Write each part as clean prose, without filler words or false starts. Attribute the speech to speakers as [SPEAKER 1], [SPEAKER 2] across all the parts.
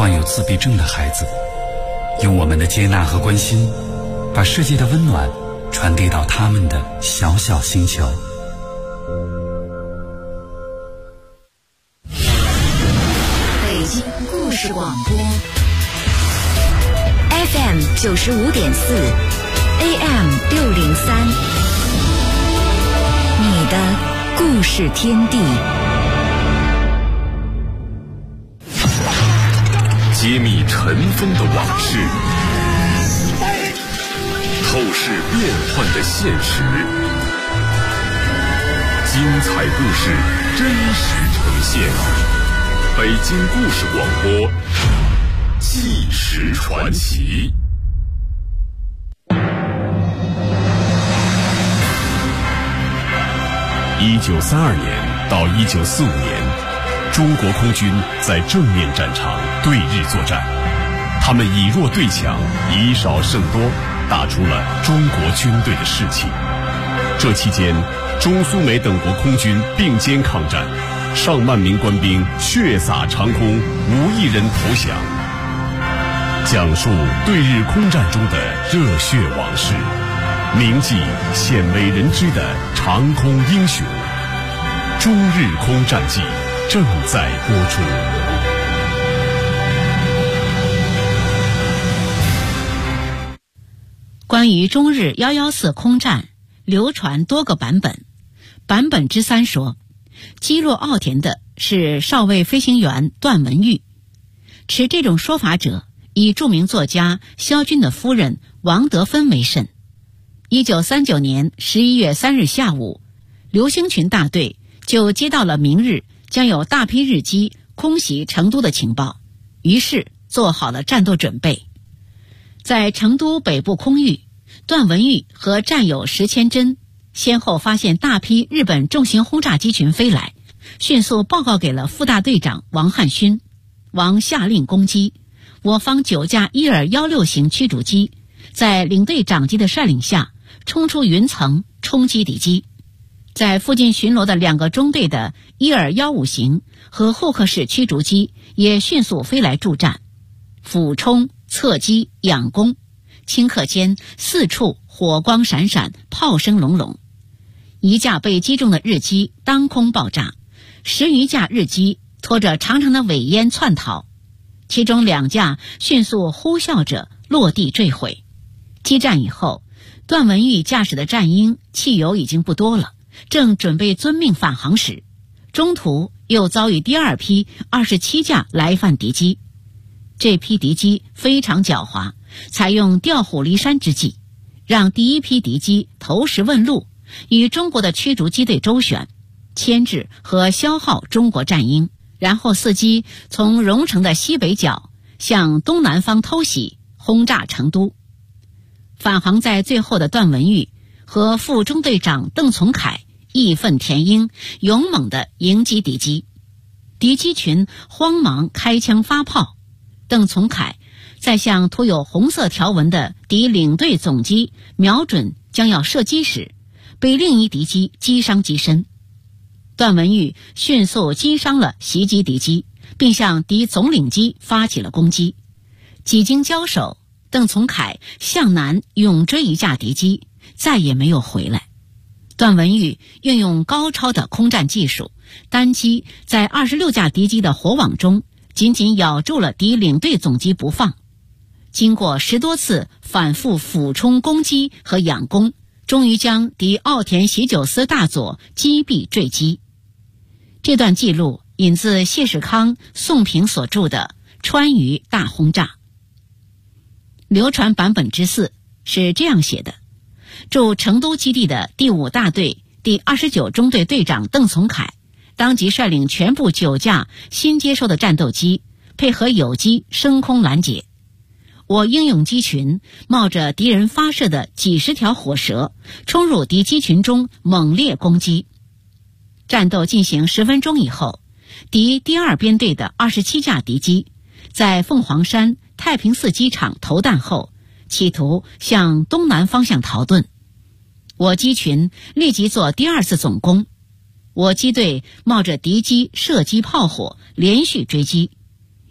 [SPEAKER 1] 患有自闭症的孩子，用我们的接纳和关心，把世界的温暖传递到他们的小小星球。
[SPEAKER 2] 北京故事广播 FM 95.4 AM 603，你的故事天地。
[SPEAKER 3] 揭秘尘封的往事，透视变幻的现实，精彩故事真实呈现。北京故事广播，纪实传奇。1932年到1945年。中国空军在正面战场对日作战，他们以弱对强，以少胜多，打出了中国军队的士气。这期间，中苏美等国空军并肩抗战，上万名官兵血洒长空，无一人投降。讲述对日空战中的热血往事，铭记鲜为人知的长空英雄。中日空战记正在播出。
[SPEAKER 4] 关于中日114空战流传多个版本。版本之3说，击落奥田的是少尉飞行员段文玉。持这种说法者以著名作家萧军的夫人王德芬为甚。1939年11月3日下午，刘星群大队就接到了明日将有大批日机空袭成都的情报，于是做好了战斗准备。在成都北部空域，段文玉和战友石千真先后发现大批日本重型轰炸机群飞来，迅速报告给了副大队长王汉勋。王下令攻击，我方9架伊尔16型驱逐机在领队长机的率领下冲出云层，冲击敌机。在附近巡逻的2个中队的伊尔15型和霍克式驱逐机也迅速飞来助战，俯冲、侧击、仰攻，顷刻间四处火光闪闪，炮声隆隆。一架被击中的日机当空爆炸，10余架日机拖着长长的尾烟窜逃，其中2架迅速呼啸着落地坠毁。激战以后，段文玉驾驶的战鹰汽油已经不多了，正准备遵命返航时，中途又遭遇第2批27架来犯敌机。这批敌机非常狡猾，采用调虎离山之计，让第1批敌机投石问路，与中国的驱逐机队周旋，牵制和消耗中国战鹰，然后伺机从荣城的西北角向东南方偷袭，轰炸成都。返航在最后的段文玉和副中队长邓从凯义愤填膺，勇猛地迎击敌机，敌机群慌忙开枪发炮。邓从凯在向涂有红色条纹的敌领队总机瞄准将要射击时，被另一敌机击伤极深。段文玉迅速击伤了袭击敌机，并向敌总领机发起了攻击。几经交手，邓从凯向南勇追一架敌机，再也没有回来。段文玉运用高超的空战技术，单机在26架敌机的火网中紧紧咬住了敌领队总机不放。经过10多次反复俯冲攻击和仰攻，终于将敌奥田喜久司大佐击毙坠机。这段记录引自谢世康、宋平所著的《川渝大轰炸》。流传版本之4是这样写的：驻成都基地的第5大队第29中队队长邓从凯当即率领全部9架新接收的战斗机，配合友机升空拦截。我英勇机群冒着敌人发射的几十条火舌，冲入敌机群中猛烈攻击。战斗进行10分钟以后，敌第2编队的27架敌机在凤凰山太平寺机场投弹后，企图向东南方向逃遁。我机群立即做第2次总攻，我机队冒着敌机射击炮火连续追击，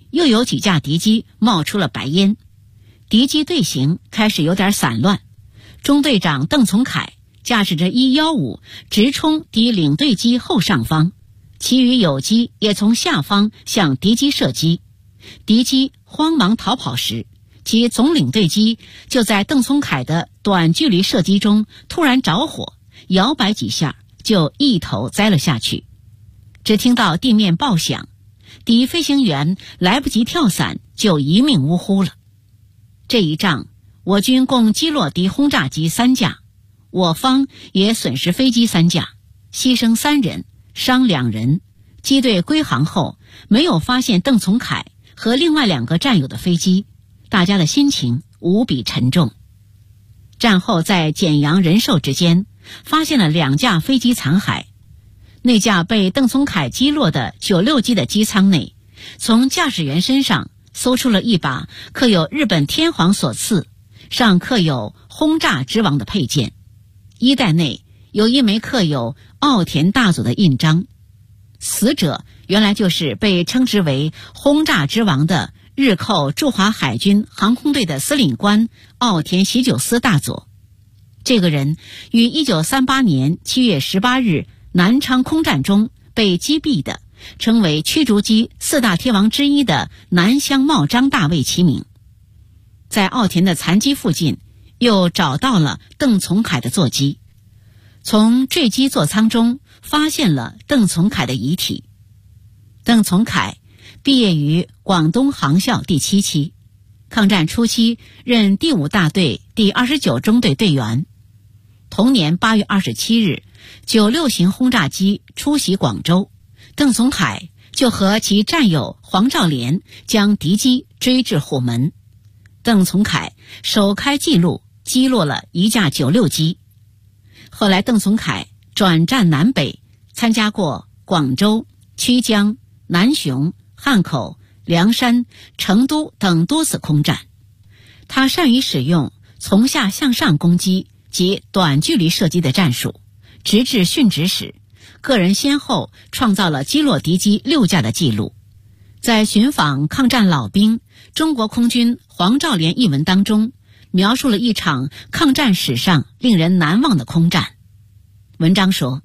[SPEAKER 4] 又有几架敌机冒出了白烟，敌机队形开始有点散乱。中队长邓从凯驾驶着115直冲敌领队机后上方，其余友机也从下方向敌机射击。敌机慌忙逃跑时，其总领队机就在邓从凯的短距离射击中突然着火，摇摆几下就一头栽了下去。只听到地面爆响，敌飞行员来不及跳伞就一命呜呼了。这一仗我军共击落敌轰炸机3架，我方也损失飞机3架，牺牲3人，伤2人。机队归航后没有发现邓从凯和另外2个战友的飞机，大家的心情无比沉重。战后在简阳仁寿之间发现了2架飞机残骸，那架被邓从凯击落的96机的机舱内，从驾驶员身上搜出了一把刻有日本天皇所赐，上刻有轰炸之王的佩剑，衣袋内有一枚刻有奥田大佐的印章。死者原来就是被称之为轰炸之王的日寇驻华海军航空队的司令官奥田喜久司大佐。这个人于1938年7月18日南昌空战中被击毙的，称为驱逐机4大天王之一的南乡茂张大尉其名。在奥田的残机附近又找到了邓从凯的座机，从坠机座舱中发现了邓从凯的遗体。邓从凯毕业于广东航校第7期，抗战初期任第5大队第29中队队员。同年8月27日96型轰炸机出袭广州，邓从凯就和其战友黄兆廉将敌机追至虎门。邓从凯首开纪录，击落了1架96机。后来邓从凯转战南北，参加过广州、曲江、南雄、汉口、凉山、成都等多次空战。他善于使用从下向上攻击及短距离射击的战术，直至殉职时，个人先后创造了击落敌机6架的记录。在寻访抗战老兵中国空军黄兆廉一文当中，描述了一场抗战史上令人难忘的空战。文章说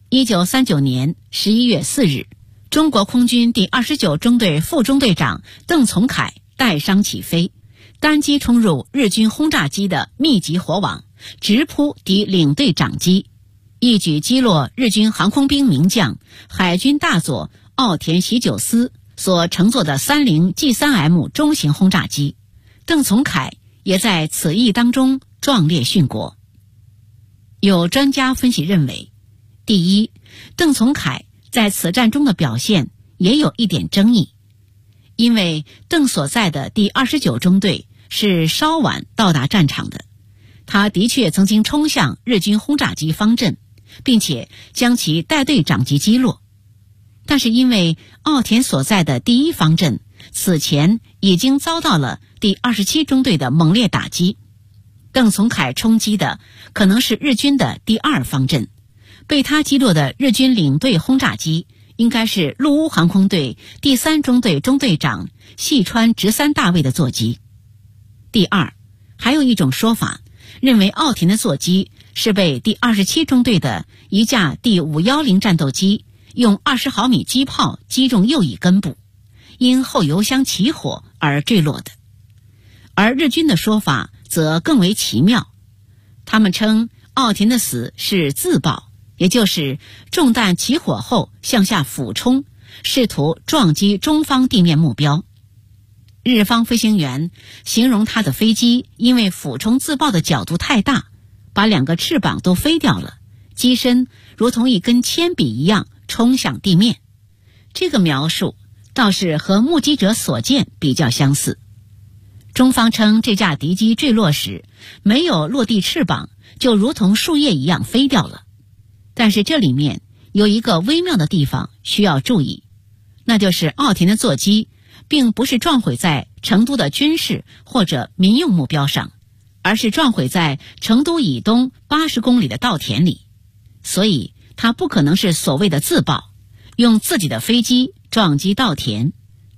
[SPEAKER 4] ，1939年11月4日，中国空军第29中队副中队长邓从凯带伤起飞，单机冲入日军轰炸机的密集火网，直扑敌领队长机，一举击落日军航空兵名将海军大佐奥田喜久司所乘坐的30 G3M 中型轰炸机。邓从凯也在此役当中壮烈殉国。有专家分析认为，第一，邓从凯在此战中的表现也有一点争议，因为邓所在的第29中队是稍晚到达战场的，他的确曾经冲向日军轰炸机方阵，并且将其带队长机击落。但是因为奥田所在的第1方阵此前已经遭到了第27中队的猛烈打击，邓从凯冲击的可能是日军的第2方阵，被他击落的日军领队轰炸机应该是陆乌航空队第3中队中队长细川直三大尉的座机。第二，还有一种说法认为奥田的座机是被第27中队的一架第510战斗机用20毫米机炮击中右翼根部，因后油箱起火而坠落的。而日军的说法则更为奇妙，他们称奥田的死是自爆，也就是中弹起火后向下俯冲，试图撞击中方地面目标。日方飞行员形容他的飞机因为俯冲自爆的角度太大，把2个翅膀都飞掉了，机身如同一根铅笔一样冲向地面。这个描述倒是和目击者所见比较相似。中方称这架敌机坠落时没有落地翅膀，就如同树叶一样飞掉了。但是这里面有一个微妙的地方需要注意，那就是奥田的座机并不是撞毁在成都的军事或者民用目标上，而是撞毁在成都以东80公里的稻田里，所以它不可能是所谓的自爆，用自己的飞机撞击稻田。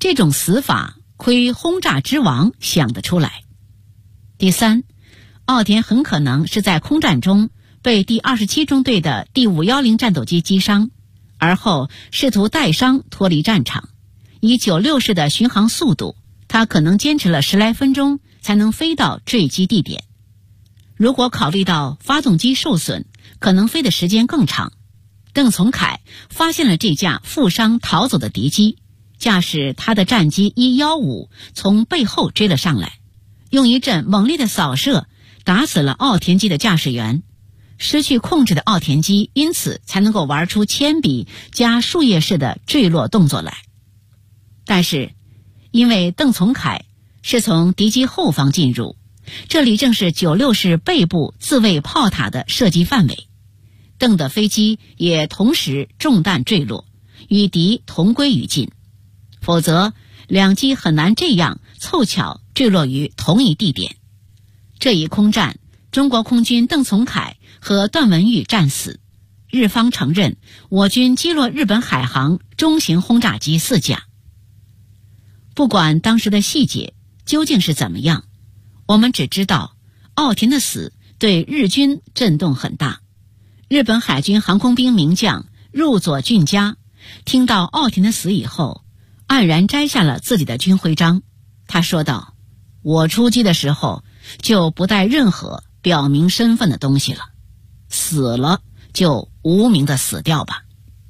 [SPEAKER 4] 这种死法亏轰炸之王想得出来。第三，奥田很可能是在空战中被第27中队的第510战斗机击伤，而后试图带伤脱离战场。以96式的巡航速度，他可能坚持了10来分钟才能飞到坠机地点。如果考虑到发动机受损，可能飞的时间更长。邓从凯发现了这架负伤逃走的敌机，驾驶他的战机115从背后追了上来，用一阵猛烈的扫射打死了奥田机的驾驶员。失去控制的奥田机因此才能够玩出铅笔加树叶式的坠落动作来。但是因为邓从凯是从敌机后方进入，这里正是96式背部自卫炮塔的射击范围，邓的飞机也同时中弹坠落，与敌同归于尽，否则两机很难这样凑巧坠落于同一地点。这一空战，中国空军邓从凯和段文玉战死，日方承认我军击落日本海航中型轰炸机4架。不管当时的细节究竟是怎么样，我们只知道奥田的死对日军震动很大。日本海军航空兵名将入佐俊家听到奥田的死以后，黯然摘下了自己的军徽章。他说道：我出击的时候就不带任何表明身份的东西了，死了就无名的死掉吧。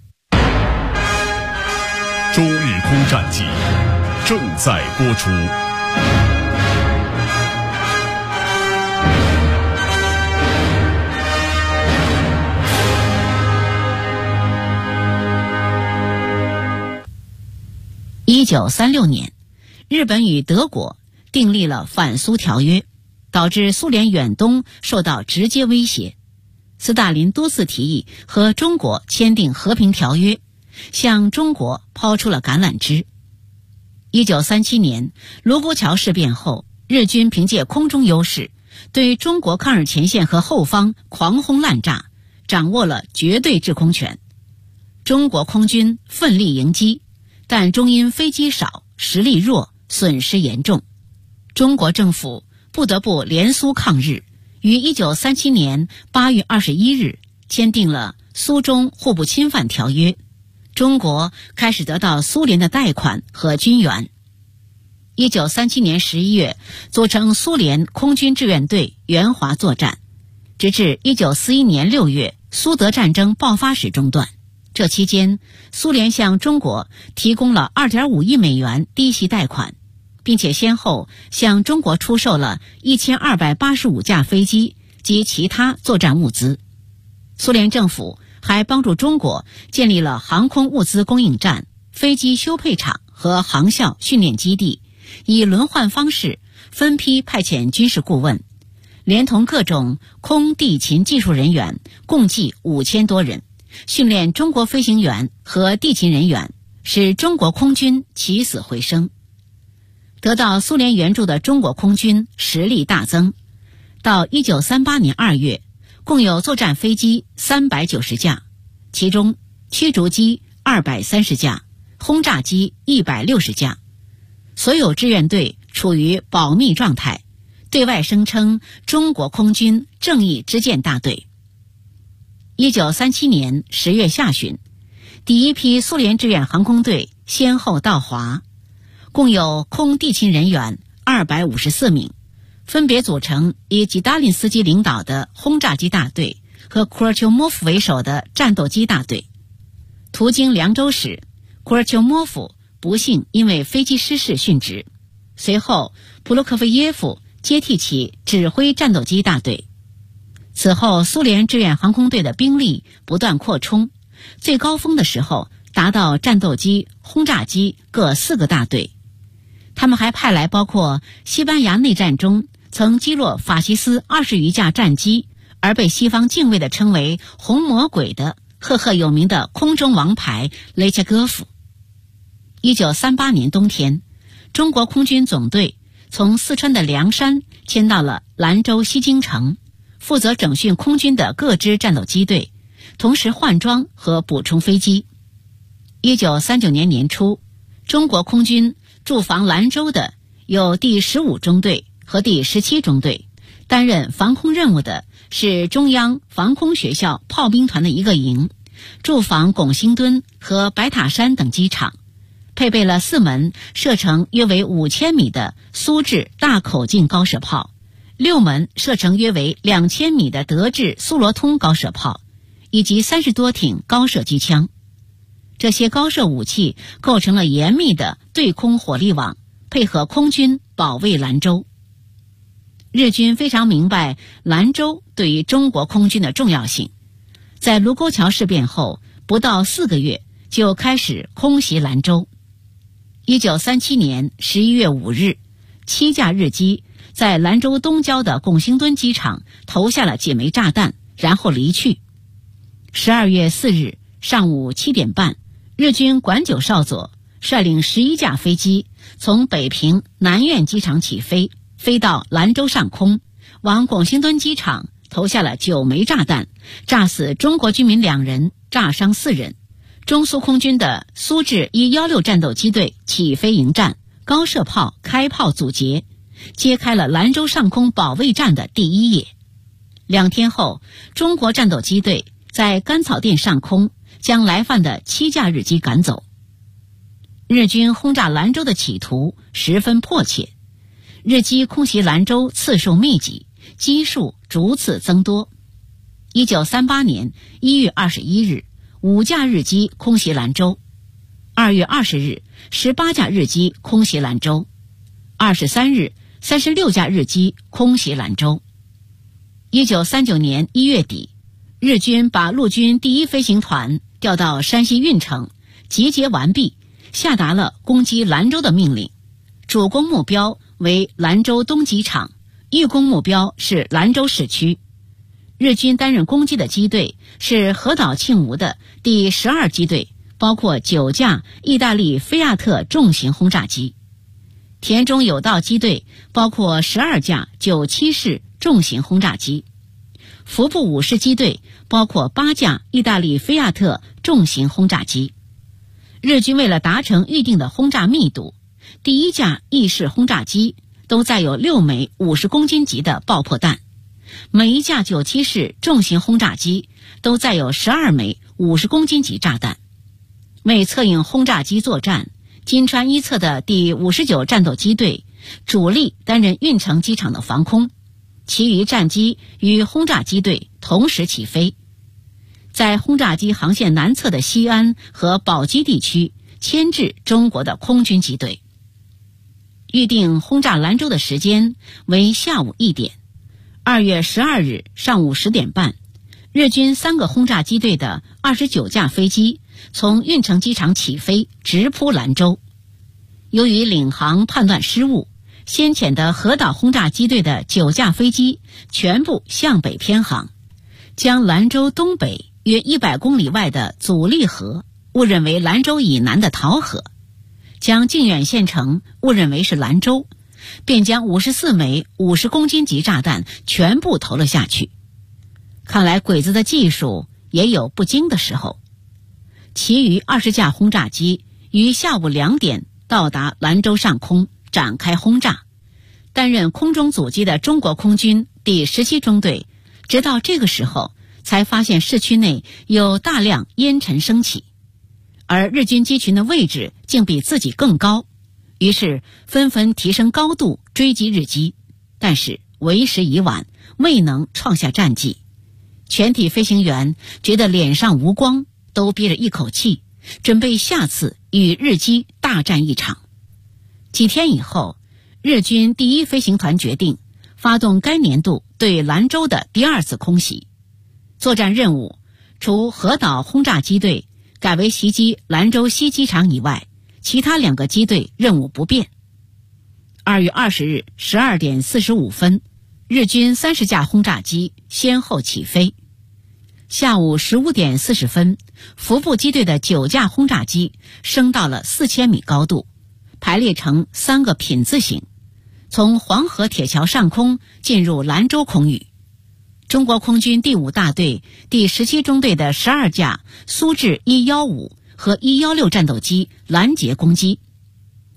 [SPEAKER 3] 中日空战记正在播出。
[SPEAKER 4] 1936年，日本与德国订立了反苏条约，导致苏联远东受到直接威胁。斯大林多次提议和中国签订和平条约，向中国抛出了橄榄枝。1937年卢沟桥事变后，日军凭借空中优势，对中国抗日前线和后方狂轰滥炸，掌握了绝对制空权。中国空军奋力迎击，但终因飞机少、实力弱，损失严重。中国政府不得不联苏抗日，于1937年8月21日签订了苏中互不侵犯条约，中国开始得到苏联的贷款和军援。1937年11月，组成苏联空军志愿队援华作战，直至1941年6月苏德战争爆发时中断。这期间，苏联向中国提供了2.5亿美元低息贷款，并且先后向中国出售了1285架飞机及其他作战物资。苏联政府还帮助中国建立了航空物资供应站、飞机修配厂和航校训练基地，以轮换方式分批派遣军事顾问，连同各种空地勤技术人员共计5000多人，训练中国飞行员和地勤人员，使中国空军起死回生。得到苏联援助的中国空军实力大增，到1938年2月，共有作战飞机390架，其中驱逐机230架，轰炸机160架。所有志愿队处于保密状态，对外声称中国空军正义之舰大队。1937年10月下旬，第一批苏联志愿航空队先后到华，共有空地勤人员254名，分别组成以吉达林斯基领导的轰炸机大队和库尔丘莫夫为首的战斗机大队。途经凉州时，库尔丘莫夫不幸因为飞机失事殉职，随后普罗科菲耶夫接替其指挥战斗机大队。此后，苏联志愿航空队的兵力不断扩充，最高峰的时候达到战斗机、轰炸机各4个大队。他们还派来包括西班牙内战中曾击落法西斯20余架战机，而被西方敬畏地称为红魔鬼的赫赫有名的空中王牌雷切戈夫。1938年冬天，中国空军总队从四川的凉山迁到了兰州西京城，负责整训空军的各支战斗机队，同时换装和补充飞机。1939年年初，中国空军驻防兰州的有第15中队和第17中队，担任防空任务的是中央防空学校炮兵团的一个营，驻防拱兴墩和白塔山等机场，配备了4门射程约为5000米的苏制大口径高射炮，6门射程约为2000米的德制苏罗通高射炮，以及30多挺高射机枪。这些高射武器构成了严密的对空火力网，配合空军保卫兰州。日军非常明白兰州对于中国空军的重要性，在卢沟桥事变后不到4个月就开始空袭兰州。1937年11月5日，7架日机在兰州东郊的拱兴墩机场投下了几枚炸弹，然后离去。12月4日上午7点半，日军管九少佐率领11架飞机从北平南苑机场起飞，飞到兰州上空，往拱兴墩机场投下了9枚炸弹，炸死中国居民2人，炸伤4人。中苏空军的苏制116战斗机队起飞迎战，高射炮开炮阻截，揭开了兰州上空保卫战的第一页。2天后，中国战斗机队在甘草甸上空将来犯的7架日机赶走。日军轰炸兰州的企图十分迫切，日机空袭兰州次数密集，机数逐次增多。1938年1月21日，5架日机空袭兰州；2月20日，18架日机空袭兰州；23日，36架日机空袭兰州。1939年1月底，日军把陆军第1飞行团调到山西运城，集结完毕，下达了攻击兰州的命令。主攻目标为兰州东机场，预攻目标是兰州市区。日军担任攻击的机队是河岛庆吴的第12机队，包括9架意大利菲亚特重型轰炸机；田中有道机队包括12架97式重型轰炸机；服部武士机队包括8架意大利菲亚特重型轰炸机。日军为了达成预定的轰炸密度，第1架意式轰炸机都载有6枚50公斤级的爆破弹，每一架97式重型轰炸机都载有12枚50公斤级炸弹。为策应轰炸机作战，金川一侧的第59战斗机队主力担任运城机场的防空，其余战机与轰炸机队同时起飞，在轰炸机航线南侧的西安和宝鸡地区牵制中国的空军机队。预定轰炸兰州的时间为下午1点。2月12日上午10点半，日军3个轰炸机队的29架飞机从运城机场起飞，直扑兰州。由于领航判断失误，先遣的河岛轰炸机队的9架飞机全部向北偏航，将兰州东北约100公里外的祖利河误认为兰州以南的桃河，将靖远县城误认为是兰州，便将54枚50公斤级炸弹全部投了下去。看来鬼子的技术也有不精的时候。其余20架轰炸机于下午2点到达兰州上空，展开轰炸。担任空中阻击的中国空军第17中队直到这个时候才发现市区内有大量烟尘升起，而日军机群的位置竟比自己更高，于是纷纷提升高度追击日机，但是为时已晚，未能创下战绩。全体飞行员觉得脸上无光，都憋着一口气，准备下次与日机大战一场。几天以后，日军第1飞行团决定发动该年度对兰州的第2次空袭。作战任务除河岛轰炸机队改为袭击兰州西机场以外，其他2个机队任务不变。2月20日12点45分，日军30架轰炸机先后起飞。下午15点40分，服部机队的9架轰炸机升到了4000米高度，排列成3个品字形，从黄河铁桥上空进入兰州空域。中国空军第5大队第17中队的12架苏制115和116战斗机拦截攻击。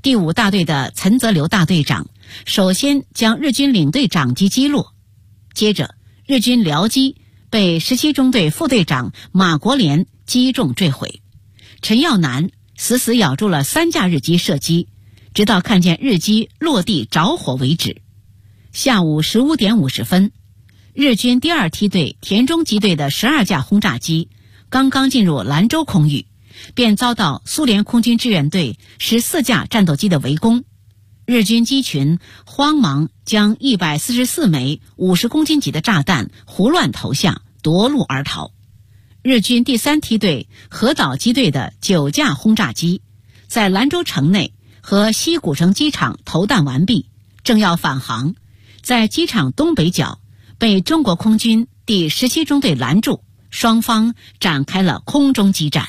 [SPEAKER 4] 第5大队的岑泽流大队长首先将日军领队长机击落，接着日军僚机被17中队副队长马国联击中坠毁。陈耀南死死咬住了3架日机射击，直到看见日机落地着火为止。下午15点50分，日军第2梯队田中集队的12架轰炸机刚刚进入兰州空域，便遭到苏联空军志愿队14架战斗机的围攻。日军机群慌忙将144枚50公斤级的炸弹胡乱投下，夺路而逃。日军第3梯队河岛机队的9架轰炸机在兰州城内和西古城机场投弹完毕，正要返航，在机场东北角被中国空军第17中队拦住，双方展开了空中激战。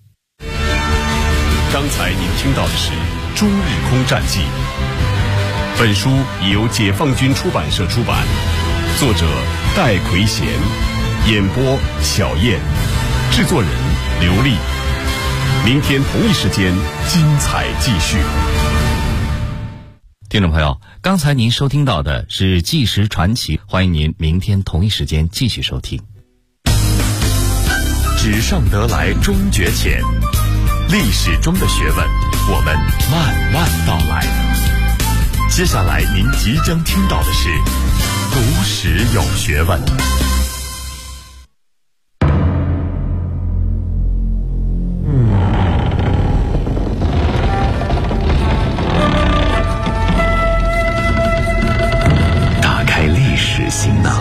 [SPEAKER 3] 刚才您听到的是《中日空战记》，本书由解放军出版社出版，作者戴奎贤，演播小燕，制作人刘丽。明天同一时间精彩继续。
[SPEAKER 5] 听众朋友，刚才您收听到的是纪实传奇，欢迎您明天同一时间继续收听。
[SPEAKER 3] 纸上得来终觉浅，历史中的学问，我们慢慢道来。接下来您即将听到的是读史有学问。
[SPEAKER 6] 打开历史行囊，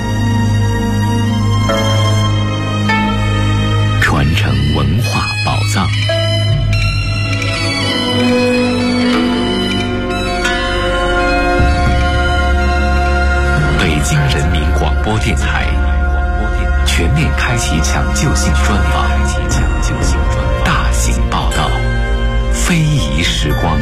[SPEAKER 6] 传承文化宝藏。北京人民广播电台全面开启抢救性专访，大型报道，非遗时光。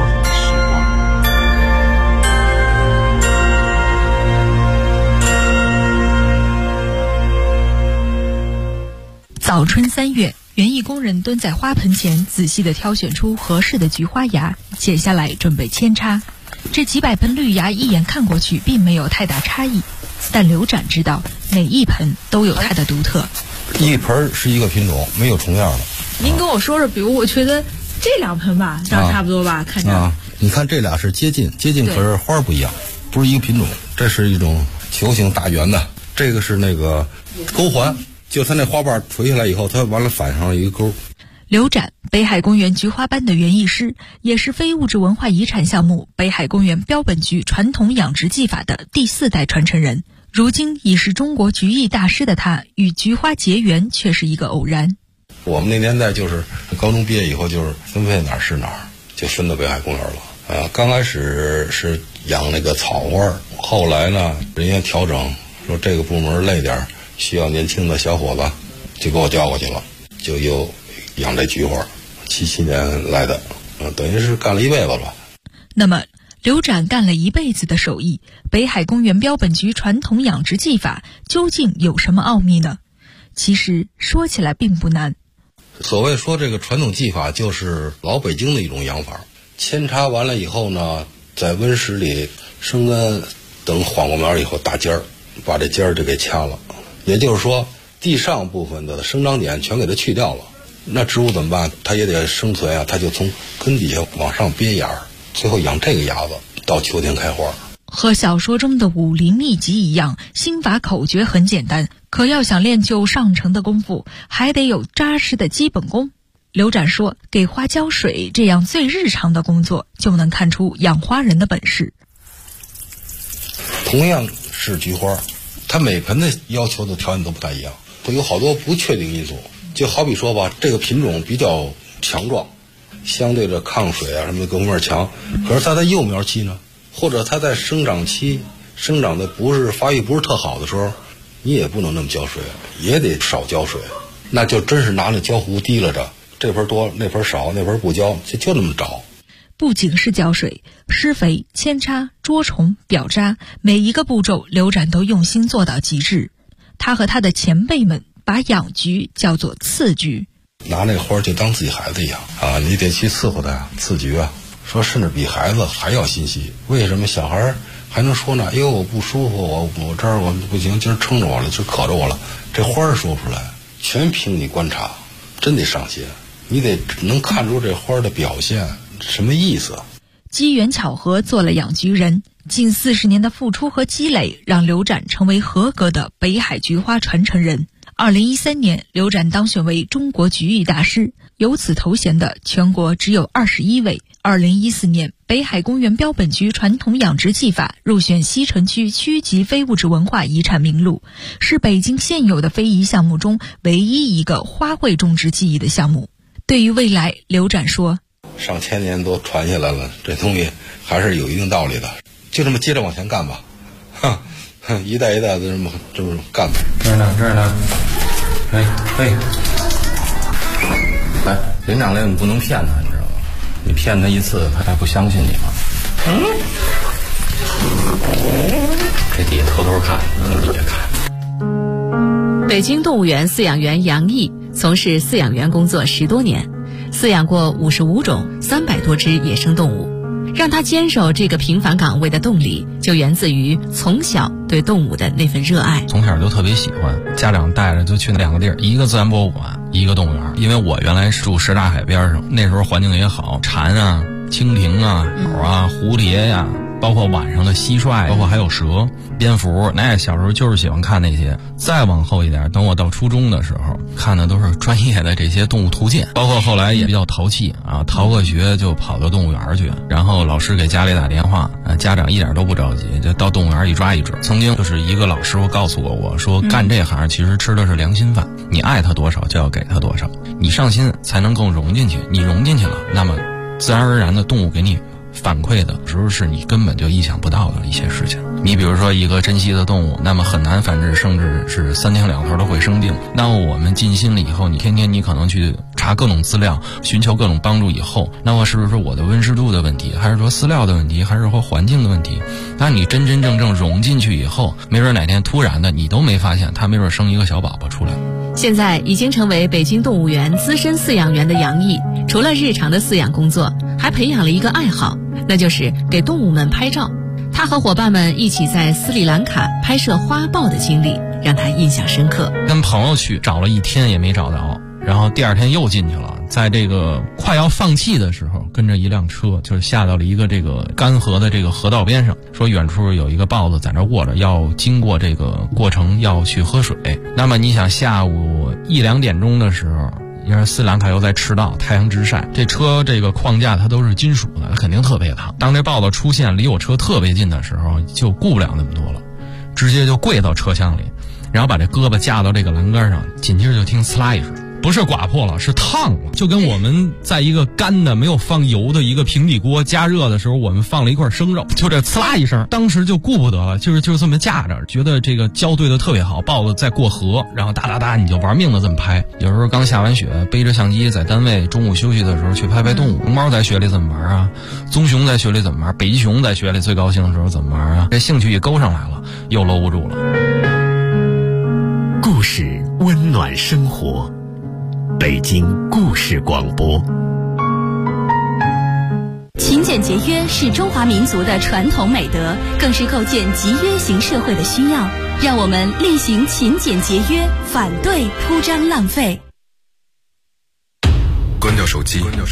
[SPEAKER 7] 早春3月，园艺工人蹲在花盆前，仔细地挑选出合适的菊花芽，剪下来准备扦插。这几百盆绿芽一眼看过去并没有太大差异，但刘展知道每一盆都有它的独特。
[SPEAKER 8] 一盆是一个品种，没有重样的。
[SPEAKER 9] 您跟我说说，比如我觉得这2盆吧，长差不多吧，看着。
[SPEAKER 8] 你看这俩是接近，可是花不一样，不是一个品种。这是一种球形大圆的，这个是那个钩环，就它那花瓣垂下来以后，它完了反上一个钩。
[SPEAKER 7] 刘展，北海公园菊花班的园艺师，也是非物质文化遗产项目北海公园标本菊传统养殖技法的第4代传承人。如今已是中国菊艺大师的他，与菊花结缘却是一个偶然。
[SPEAKER 8] 我们那年代就是高中毕业以后，就是分配哪儿是哪儿，就分到北海公园了。刚开始是养那个草花，后来呢，人家调整说这个部门累点，需要年轻的小伙子，就给我调过去了，就又养这菊花。77年来的，等于是干了一辈子了。
[SPEAKER 7] 那么刘展干了一辈子的手艺，北海公园标本菊传统养殖技法究竟有什么奥秘呢？其实说起来并不难。
[SPEAKER 8] 所谓说这个传统技法，就是老北京的一种养法。扦插完了以后呢，在温室里生根，等缓过苗以后打尖儿，把这尖儿就给掐了。也就是说，地上部分的生长点全给它去掉了。那植物怎么办？它也得生存啊，它就从根底下往上憋芽儿，最后养这个芽子，到秋天开花。
[SPEAKER 7] 和小说中的武林秘籍一样，心法口诀很简单，可要想练就上乘的功夫，还得有扎实的基本功。刘展说，给花浇水这样最日常的工作，就能看出养花人的本事。
[SPEAKER 8] 同样是菊花，它每盆的要求的条件都不太一样，会有好多不确定因素。就好比说吧，这个品种比较强壮，相对的抗水啊什么的各方面强，可是它在幼苗期呢，或者它在生长期生长的不是发育不是特好的时候，你也不能那么浇水，也得少浇水，那就真是拿那浇壶提了着，这盆多那盆少，那盆不浇，就那么着。
[SPEAKER 7] 不仅是浇水，施肥、扦插、捉虫、表扎，每一个步骤刘展都用心做到极致。他和他的前辈们把养菊叫做伺菊，
[SPEAKER 8] 拿那个花就当自己孩子一样啊，你得去伺候它呀，伺菊啊。 说甚至比孩子还要心细。为什么小孩还能说呢？哎呦，我不舒服，我这儿我不行，今儿撑着我了，今儿渴着我了。这花儿说不出来，全凭你观察，真得上心，你得能看出这花的表现什么意思。
[SPEAKER 7] 机缘巧合做了养菊人，近40年的付出和积累让刘展成为合格的北海菊花传承人。2013年，刘展当选为中国菊艺大师，有此头衔的全国只有21位。2014年，北海公园标本菊传统养殖技法入选西城区区级非物质文化遗产名录，是北京现有的非遗项目中唯一一个花卉种植技艺的项目。对于未来，刘展说，
[SPEAKER 8] 上千年都传下来了，这东西还是有一定道理的，就这么接着往前干吧，一代一代的这么干吧。
[SPEAKER 10] 这儿呢，哎，林长类你不能骗他，你知道吗？你骗他一次，他还不相信你吗？这底下偷偷看，你别看。
[SPEAKER 4] 北京动物园饲养员杨毅从事饲养员工作10多年，饲养过55种300多只野生动物。让他坚守这个平凡岗位的动力，就源自于从小对动物的那份热爱。
[SPEAKER 10] 从小就特别喜欢，家长带着就去2个地儿，一个自然博物馆，一个动物园。因为我原来是住什刹海边上，那时候环境也好，蝉啊、蜻蜓啊、鸟啊、蝴蝶呀，包括晚上的蟋蟀，包括还有蛇、蝙蝠，那小时候就是喜欢看那些。再往后一点，等我到初中的时候，看的都是专业的这些动物图鉴，包括后来也比较淘气啊，逃个学就跑到动物园去，然后老师给家里打电话，家长一点都不着急，就到动物园一抓一只。曾经就是一个老师傅告诉过我说，干这行其实吃的是良心饭，你爱他多少就要给他多少，你上心才能更融进去，你融进去了，那么自然而然的动物给你反馈的时候是你根本就意想不到的一些事情。你比如说一个珍稀的动物，那么很难繁殖，甚至是3天2头都会生病。那么我们尽心了以后，你天天你可能去查各种资料，寻求各种帮助以后，那么是不是说我的温湿度的问题，还是说饲料的问题，还是说环境的问题？当你真真正正融进去以后，没准哪天突然的你都没发现，它没准生一个小宝宝出来。
[SPEAKER 4] 现在已经成为北京动物园资深饲养员的杨毅，除了日常的饲养工作，还培养了一个爱好，那就是给动物们拍照。他和伙伴们一起在斯里兰卡拍摄花豹的经历让他印象深刻。
[SPEAKER 10] 跟朋友去找了1天也没找到，然后第2天又进去了，在这个快要放弃的时候，跟着一辆车就是下到了一个这个干涸的这个河道边上，说远处有一个豹子在那卧着，要经过这个过程要去喝水。那么你想下午1、2点钟的时候，因为斯里兰卡又在赤道，太阳直晒，这车这个框架它都是金属的，它肯定特别烫。当这豹子出现离我车特别近的时候，就顾不了那么多了，直接就跪到车厢里，然后把这胳膊架到这个栏杆上，紧接着就听呲啦一声，不是刮破了，是烫了，就跟我们在一个干的没有放油的一个平底锅加热的时候，我们放了一块生肉，就这呲啦一声，当时就顾不得了，就是这么架着，觉得这个交对的特别好，豹子在过河，然后哒哒哒你就玩命的这么拍。有时候刚下完雪，背着相机在单位中午休息的时候去拍拍动物。龙猫在雪里怎么玩啊？棕熊在雪里怎么玩？北极熊在雪里最高兴的时候怎么玩啊？这兴趣一勾上来了，又搂不住了。
[SPEAKER 6] 故事温暖生活，北京故事广播。
[SPEAKER 2] 勤俭节约是中华民族的传统美德，更是构建集约型社会的需要。让我们厉行勤俭节约，反对铺张浪费。
[SPEAKER 11] 关掉手机，